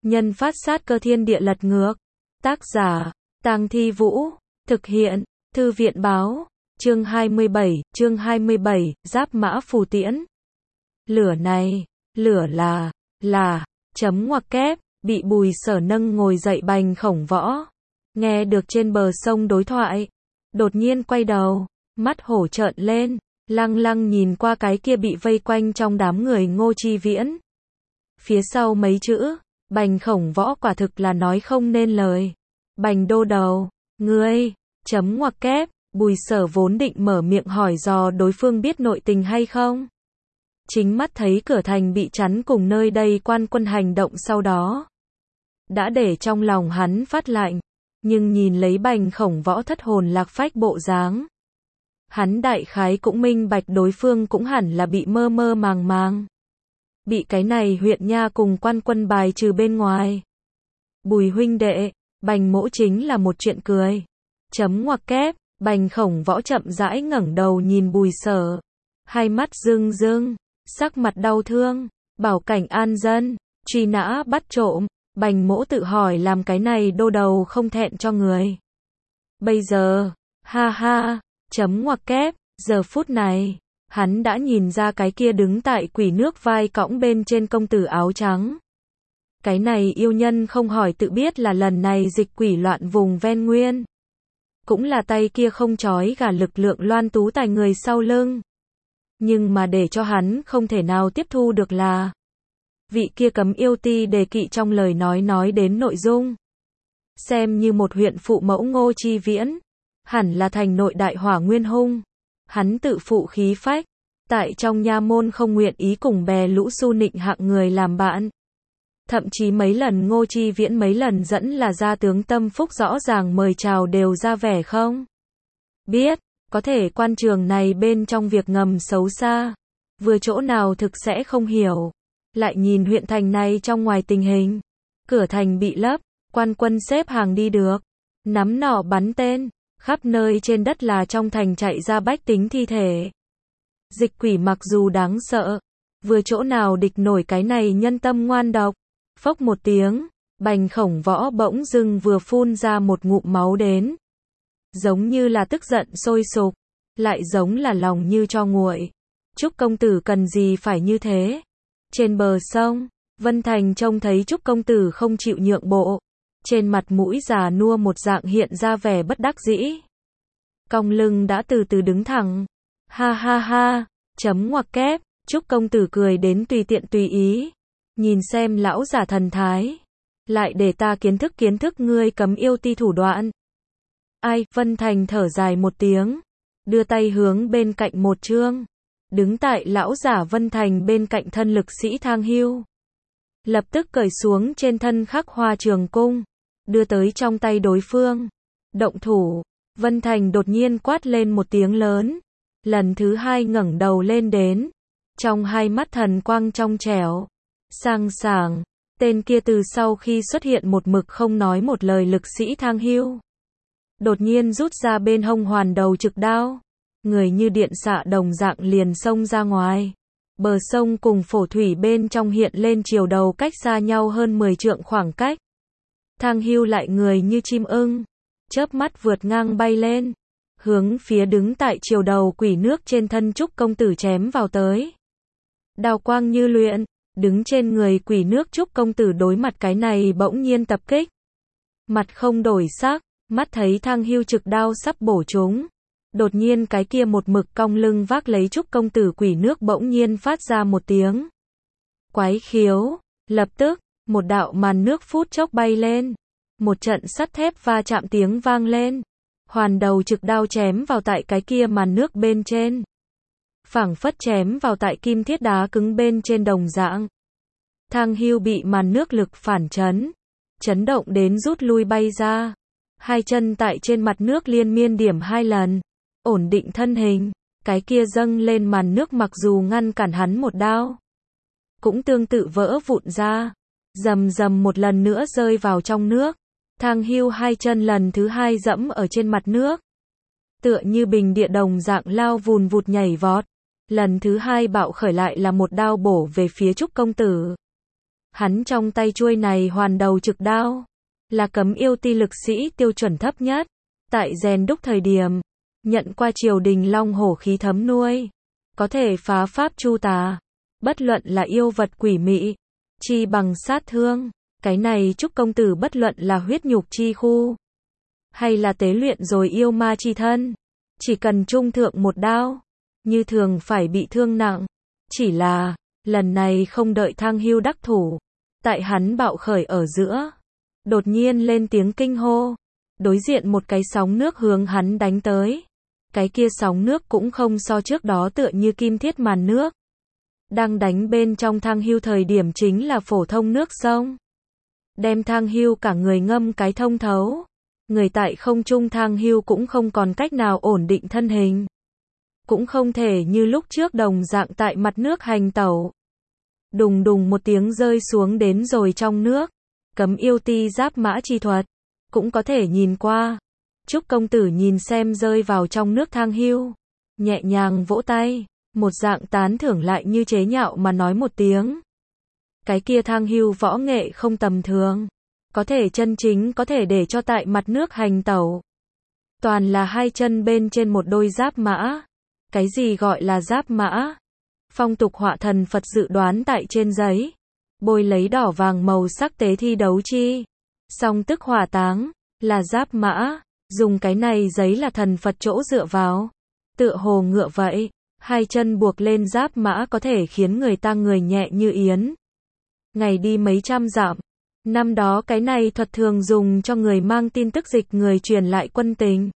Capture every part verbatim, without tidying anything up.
Nhân phát sát cơ thiên địa lật ngược. Tác giả, Tang Thi Vũ. Thực hiện, Thư viện báo. Chương hai mươi bảy, chương hai mươi bảy, Giáp Mã Phù Tiễn. Lửa này, lửa là, là, chấm ngoặc kép, bị Bùi Sở nâng ngồi dậy Bành Khổng Võ. Nghe được trên bờ sông đối thoại. Đột nhiên quay đầu, mắt hổ trợn lên, lăng lăng nhìn qua cái kia bị vây quanh trong đám người Ngô Chi Viễn. Phía sau mấy chữ, Bành Khổng Võ quả thực là nói không nên lời. Bành đô đầu, ngươi, chấm ngoặc kép, Bùi Sở vốn định mở miệng hỏi dò đối phương biết nội tình hay không. Chính mắt thấy cửa thành bị chắn cùng nơi đây quan quân hành động sau đó. Đã để trong lòng hắn phát lạnh, nhưng nhìn lấy Bành Khổng Võ thất hồn lạc phách bộ dáng. Hắn đại khái cũng minh bạch đối phương cũng hẳn là bị mơ mơ màng màng. Bị cái này huyện nha cùng quan quân bài trừ bên ngoài. Bùi huynh đệ, Bành mỗ chính là một chuyện cười. Chấm ngoặc kép, Bành Khổng Võ chậm rãi ngẩng đầu nhìn Bùi Sở. Hai mắt rưng rưng, sắc mặt đau thương, bảo cảnh an dân, truy nã bắt trộm. Bành mỗ tự hỏi làm cái này đô đầu không thẹn cho người. Bây giờ, ha ha, chấm ngoặc kép, giờ phút này, hắn đã nhìn ra cái kia đứng tại quỷ nước vai cõng bên trên công tử áo trắng. Cái này yêu nhân không hỏi tự biết là lần này dịch quỷ loạn vùng ven nguyên. Cũng là tay kia không chói gà lực lượng Loan Tú Tài người sau lưng. Nhưng mà để cho hắn không thể nào tiếp thu được là vị kia cấm yêu ti đề kỵ trong lời nói nói đến nội dung. Xem như một huyện phụ mẫu Ngô Chi Viễn, hẳn là thành nội đại hỏa nguyên hung. Hắn tự phụ khí phách, tại trong nha môn không nguyện ý cùng bè lũ su nịnh hạng người làm bạn. Thậm chí mấy lần Ngô Chi Viễn mấy lần dẫn là gia tướng tâm phúc rõ ràng mời chào đều ra vẻ không biết, có thể quan trường này bên trong việc ngầm xấu xa, vừa chỗ nào thực sẽ không hiểu. Lại nhìn huyện thành này trong ngoài tình hình, cửa thành bị lấp, quan quân xếp hàng đi được, nắm nỏ bắn tên, khắp nơi trên đất là trong thành chạy ra bách tính thi thể. Dịch quỷ mặc dù đáng sợ, vừa chỗ nào địch nổi cái này nhân tâm ngoan độc. Phốc một tiếng, Bành Khổng Võ bỗng dưng vừa phun ra một ngụm máu đến. Giống như là tức giận sôi sục, lại giống là lòng như cho nguội. Trúc công tử cần gì phải như thế? Trên bờ sông, Vân Thành trông thấy Trúc công tử không chịu nhượng bộ. Trên mặt mũi già nua một dạng hiện ra vẻ bất đắc dĩ. Cong lưng đã từ từ đứng thẳng. Ha ha ha, chấm ngoặc kép, Trúc công tử cười đến tùy tiện tùy ý. Nhìn xem lão giả thần thái. Lại để ta kiến thức kiến thức ngươi cấm yêu ti thủ đoạn. Ai, Vân Thành thở dài một tiếng. Đưa tay hướng bên cạnh một chương. Đứng tại lão giả Vân Thành bên cạnh thân lực sĩ Thang Hưu. Lập tức cởi xuống trên thân khắc hoa trường cung. Đưa tới trong tay đối phương. Động thủ. Vân Thành đột nhiên quát lên một tiếng lớn. Lần thứ hai ngẩng đầu lên đến. Trong hai mắt thần quang trong trẻo. Sang sảng. Tên kia từ sau khi xuất hiện một mực không nói một lời lực sĩ Thang Hưu. Đột nhiên rút ra bên hông hoàn đầu trực đao. Người như điện xạ đồng dạng liền xông ra ngoài. Bờ sông cùng phổ thủy bên trong hiện lên chiều đầu cách xa nhau hơn mười trượng khoảng cách. Thang Hưu lại người như chim ưng. Chớp mắt vượt ngang bay lên. Hướng phía đứng tại chiều đầu quỷ nước trên thân Trúc công tử chém vào tới. Đao quang như luyện. Đứng trên người quỷ nước Trúc công tử đối mặt cái này bỗng nhiên tập kích. Mặt không đổi sắc. Mắt thấy Thang Hưu trực đao sắp bổ chúng. Đột nhiên cái kia một mực cong lưng vác lấy Trúc công tử quỷ nước bỗng nhiên phát ra một tiếng quái khiếu. Lập tức, một đạo màn nước phút chốc bay lên. Một trận sắt thép va chạm tiếng vang lên. Hoàn đầu trực đao chém vào tại cái kia màn nước bên trên. Phảng phất chém vào tại kim thiết đá cứng bên trên đồng dạng. Thang Hưu bị màn nước lực phản chấn. Chấn động đến rút lui bay ra. Hai chân tại trên mặt nước liên miên điểm hai lần. Ổn định thân hình. Cái kia dâng lên màn nước mặc dù ngăn cản hắn một đao. Cũng tương tự vỡ vụn ra. Rầm rầm một lần nữa rơi vào trong nước. Thang Hưu hai chân lần thứ hai dẫm ở trên mặt nước. Tựa như bình địa đồng dạng lao vùn vụt nhảy vọt. Lần thứ hai bạo khởi lại là một đao bổ về phía Trúc công tử. Hắn trong tay chuôi này hoàn đầu trực đao, là cấm yêu ti lực sĩ tiêu chuẩn thấp nhất, tại rèn đúc thời điểm, nhận qua triều đình long hổ khí thấm nuôi, có thể phá pháp chu tà, bất luận là yêu vật quỷ mị, chi bằng sát thương, cái này Trúc công tử bất luận là huyết nhục chi khu, hay là tế luyện rồi yêu ma chi thân, chỉ cần trung thượng một đao, như thường phải bị thương nặng, chỉ là, lần này không đợi Thang Hưu đắc thủ, tại hắn bạo khởi ở giữa, đột nhiên lên tiếng kinh hô, đối diện một cái sóng nước hướng hắn đánh tới, cái kia sóng nước cũng không so trước đó tựa như kim thiết màn nước, đang đánh bên trong Thang Hưu thời điểm chính là phổ thông nước sông, đem Thang Hưu cả người ngâm cái thông thấu, người tại không trung Thang Hưu cũng không còn cách nào ổn định thân hình, cũng không thể như lúc trước đồng dạng tại mặt nước hành tẩu. Đùng đùng một tiếng rơi xuống đến rồi trong nước, cấm yêu ti giáp mã chi thuật, cũng có thể nhìn qua. Trúc công tử nhìn xem rơi vào trong nước Thang Hưu, nhẹ nhàng vỗ tay, một dạng tán thưởng lại như chế nhạo mà nói một tiếng. Cái kia Thang Hưu võ nghệ không tầm thường, có thể chân chính có thể để cho tại mặt nước hành tẩu. Toàn là hai chân bên trên một đôi giáp mã. Cái gì gọi là giáp mã? Phong tục họa thần Phật dự đoán tại trên giấy, bôi lấy đỏ vàng màu sắc tế thi đấu chi, song tức hỏa táng, là giáp mã, dùng cái này giấy là thần Phật chỗ dựa vào, tựa hồ ngựa vậy, hai chân buộc lên giáp mã có thể khiến người ta người nhẹ như yến. Ngày đi mấy trăm dặm, năm đó cái này thuật thường dùng cho người mang tin tức dịch người truyền lại quân tình,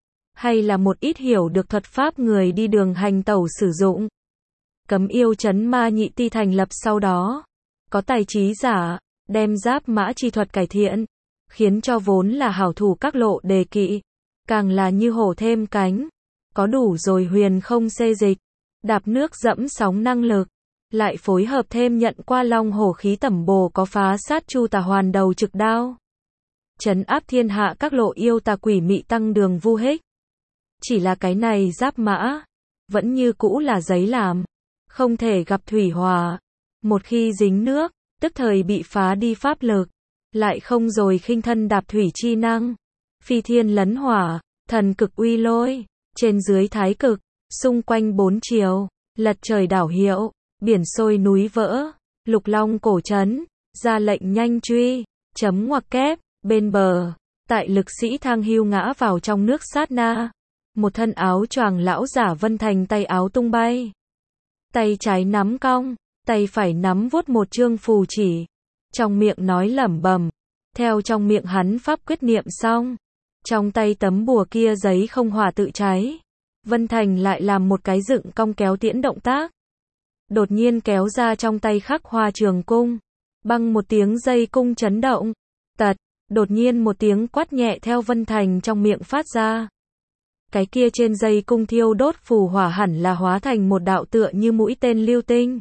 hay là một ít hiểu được thuật pháp người đi đường hành tẩu sử dụng. Cấm yêu trấn ma nhị ti thành lập sau đó, có tài trí giả, đem giáp mã chi thuật cải thiện, khiến cho vốn là hảo thủ các lộ đề kỵ, càng là như hổ thêm cánh, có đủ rồi huyền không xê dịch, đạp nước dẫm sóng năng lực, lại phối hợp thêm nhận qua long hổ khí tẩm bồ có phá sát chu tà hoàn đầu trực đao, trấn áp thiên hạ các lộ yêu tà quỷ mị tăng đường vu hích. Chỉ là cái này giáp mã, vẫn như cũ là giấy làm, không thể gặp thủy hòa, một khi dính nước, tức thời bị phá đi pháp lực, lại không rồi khinh thân đạp thủy chi năng, phi thiên lấn hỏa, thần cực uy lôi, trên dưới thái cực, xung quanh bốn chiều, lật trời đảo hiệu, biển sôi núi vỡ, lục long cổ trấn, ra lệnh nhanh truy, chấm ngoặc kép, bên bờ, tại lực sĩ Thang Hưu ngã vào trong nước sát na. Một thân áo choàng lão giả Vân Thành tay áo tung bay. Tay trái nắm cong, tay phải nắm vuốt một chương phù chỉ. Trong miệng nói lẩm bẩm. Theo trong miệng hắn pháp quyết niệm xong. Trong tay tấm bùa kia giấy không hỏa tự cháy. Vân Thành lại làm một cái dựng cong kéo tiễn động tác. Đột nhiên kéo ra trong tay khắc hoa trường cung. Băng một tiếng dây cung chấn động. Tật, đột nhiên một tiếng quát nhẹ theo Vân Thành trong miệng phát ra. Cái kia trên dây cung thiêu đốt phù hỏa hẳn là hóa thành một đạo tựa như mũi tên lưu tinh.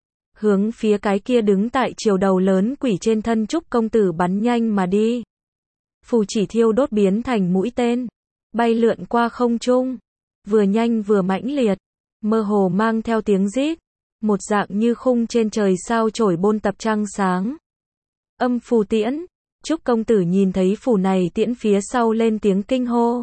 Hướng phía cái kia đứng tại chiều đầu lớn quỷ trên thân Trúc công tử bắn nhanh mà đi. Phù chỉ thiêu đốt biến thành mũi tên, bay lượn qua không trung, vừa nhanh vừa mãnh liệt, mơ hồ mang theo tiếng rít, một dạng như khung trên trời sao chổi bôn tập trăng sáng. Âm phù tiễn, Trúc công tử nhìn thấy phù này tiễn phía sau lên tiếng kinh hô.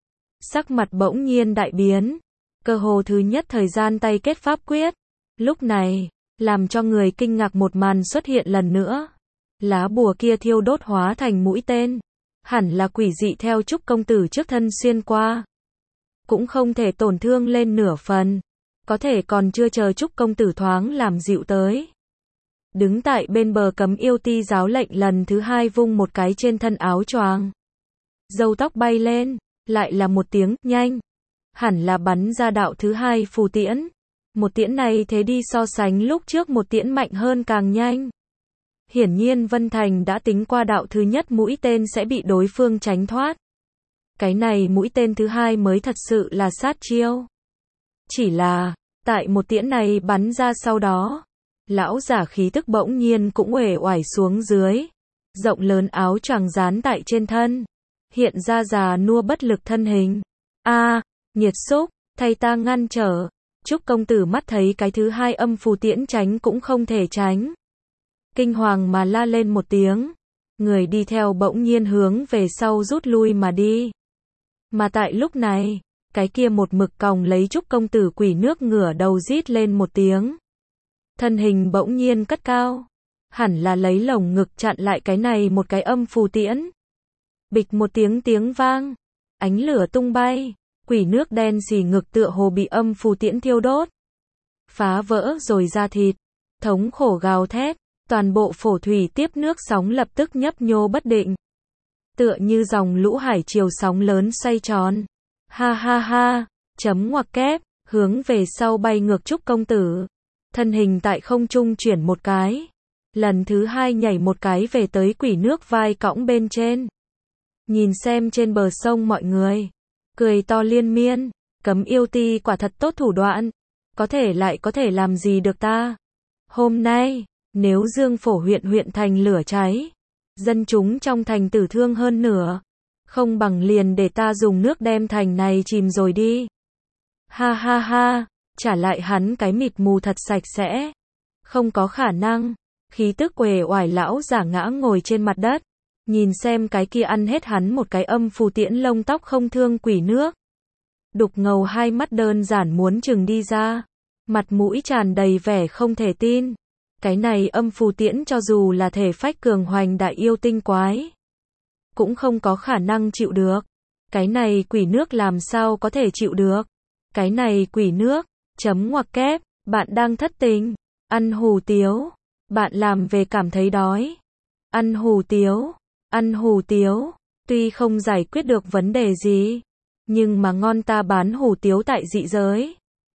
Sắc mặt bỗng nhiên đại biến, cơ hồ thứ nhất thời gian tay kết pháp quyết. Lúc này, làm cho người kinh ngạc một màn xuất hiện lần nữa. Lá bùa kia thiêu đốt hóa thành mũi tên, hẳn là quỷ dị theo Trúc công tử trước thân xuyên qua. Cũng không thể tổn thương lên nửa phần, có thể còn chưa chờ Trúc công tử thoáng làm dịu tới. Đứng tại bên bờ cấm yêu ti giáo lệnh lần thứ hai vung một cái trên thân áo choàng. Râu tóc bay lên. Lại là một tiếng, nhanh. Hẳn là bắn ra đạo thứ hai phù tiễn. Một tiễn này thế đi so sánh lúc trước một tiễn mạnh hơn càng nhanh. Hiển nhiên Vân Thành đã tính qua đạo thứ nhất mũi tên sẽ bị đối phương tránh thoát. Cái này mũi tên thứ hai mới thật sự là sát chiêu. Chỉ là, tại một tiễn này bắn ra sau đó, lão giả khí tức bỗng nhiên cũng uể oải xuống dưới. Rộng lớn áo choàng dán tại trên thân. Hiện ra già nua bất lực thân hình. A, à, nhiệt xúc, thay ta ngăn trở. Trúc công tử mắt thấy cái thứ hai âm phù tiễn tránh cũng không thể tránh. kinh hoàng mà la lên một tiếng. Người đi theo bỗng nhiên hướng về sau rút lui mà đi. Mà tại lúc này, cái kia một mực còng lấy Trúc công tử quỷ nước ngửa đầu rít lên một tiếng. Thân hình bỗng nhiên cất cao. Hẳn là lấy lồng ngực chặn lại cái này một cái âm phù tiễn. Bịch một tiếng tiếng vang. Ánh lửa tung bay. Quỷ nước đen xì ngực tựa hồ bị âm phù tiễn thiêu đốt. Phá vỡ rồi ra thịt. Thống khổ gào thét. Toàn bộ phổ thủy tiếp nước sóng lập tức nhấp nhô bất định. Tựa như dòng lũ hải triều sóng lớn xoay tròn. Ha ha ha. Chấm ngoặc kép. Hướng về sau bay ngược Trúc công tử. Thân hình tại không trung chuyển một cái. Lần thứ hai nhảy một cái về tới quỷ nước vai cõng bên trên. Nhìn xem trên bờ sông mọi người. Cười to liên miên. Cấm yêu ti quả thật tốt thủ đoạn. Có thể lại có thể làm gì được ta. Hôm nay, nếu Dương Phổ huyện huyện thành lửa cháy. Dân chúng trong thành tử thương hơn nửa. Không bằng liền để ta dùng nước đem thành này chìm rồi đi. Ha ha ha. Trả lại hắn cái mịt mù thật sạch sẽ. Không có khả năng. Khí tức uể oải lão giả ngã ngồi trên mặt đất. Nhìn xem cái kia ăn hết hắn một cái âm phù tiễn lông tóc không thương quỷ nước. Đục ngầu hai mắt đơn giản muốn chừng đi ra. Mặt mũi tràn đầy vẻ không thể tin. Cái này âm phù tiễn cho dù là thể phách cường hoành đại yêu tinh quái. Cũng không có khả năng chịu được. Cái này quỷ nước làm sao có thể chịu được. Cái này quỷ nước. Chấm ngoặc kép. Bạn đang thất tình. Ăn hủ tiếu. Bạn làm về cảm thấy đói. Ăn hủ tiếu. Ăn hủ tiếu. Tuy không giải quyết được vấn đề gì. Nhưng mà ngon ta bán hủ tiếu tại dị giới.